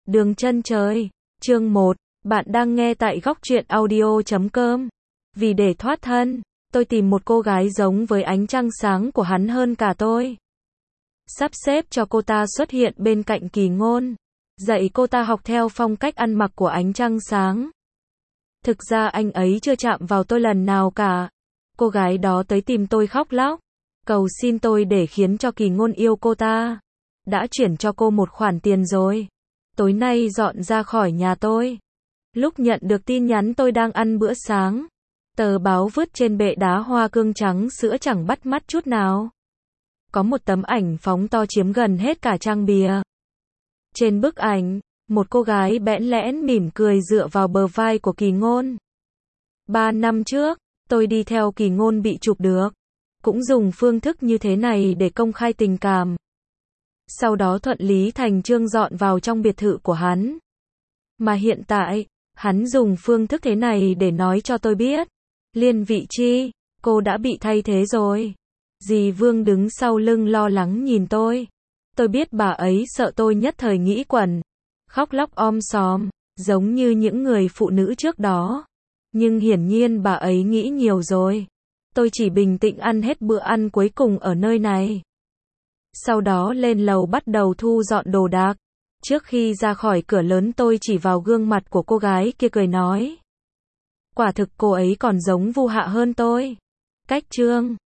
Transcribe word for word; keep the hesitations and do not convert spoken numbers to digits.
Đường chân trời, chương một, bạn đang nghe tại góc truyện audio chấm com. Vì để thoát thân, tôi tìm một cô gái giống với ánh trăng sáng của hắn hơn cả tôi. Sắp xếp cho cô ta xuất hiện bên cạnh Kỳ Ngôn, dạy cô ta học theo phong cách ăn mặc của ánh trăng sáng. Thực ra anh ấy chưa chạm vào tôi lần nào cả. Cô gái đó tới tìm tôi khóc lóc, cầu xin tôi để khiến cho Kỳ Ngôn yêu cô ta. Đã chuyển cho cô một khoản tiền rồi. Tối nay dọn ra khỏi nhà tôi. Lúc nhận được tin nhắn tôi đang ăn bữa sáng. Tờ báo vứt trên bệ đá hoa cương trắng sữa chẳng bắt mắt chút nào. Có một tấm ảnh phóng to chiếm gần hết cả trang bìa. Trên bức ảnh, một cô gái bẽn lẽn mỉm cười dựa vào bờ vai của Kỳ Ngôn. Ba năm trước, tôi đi theo Kỳ Ngôn bị chụp được. Cũng dùng phương thức như thế này để công khai tình cảm. Sau đó thuận lý thành chương dọn vào trong biệt thự của hắn. Mà hiện tại, hắn dùng phương thức thế này để nói cho tôi biết. Liên Vị Chi, cô đã bị thay thế rồi. Dì Vương đứng sau lưng lo lắng nhìn tôi. Tôi biết bà ấy sợ tôi nhất thời nghĩ quẩn. Khóc lóc om sòm, giống như những người phụ nữ trước đó. Nhưng hiển nhiên bà ấy nghĩ nhiều rồi. Tôi chỉ bình tĩnh ăn hết bữa ăn cuối cùng ở nơi này. Sau đó lên lầu bắt đầu thu dọn đồ đạc. Trước khi ra khỏi cửa lớn tôi chỉ vào gương mặt của cô gái kia cười nói. Quả thực cô ấy còn giống Vu Hạ hơn tôi. Cách chương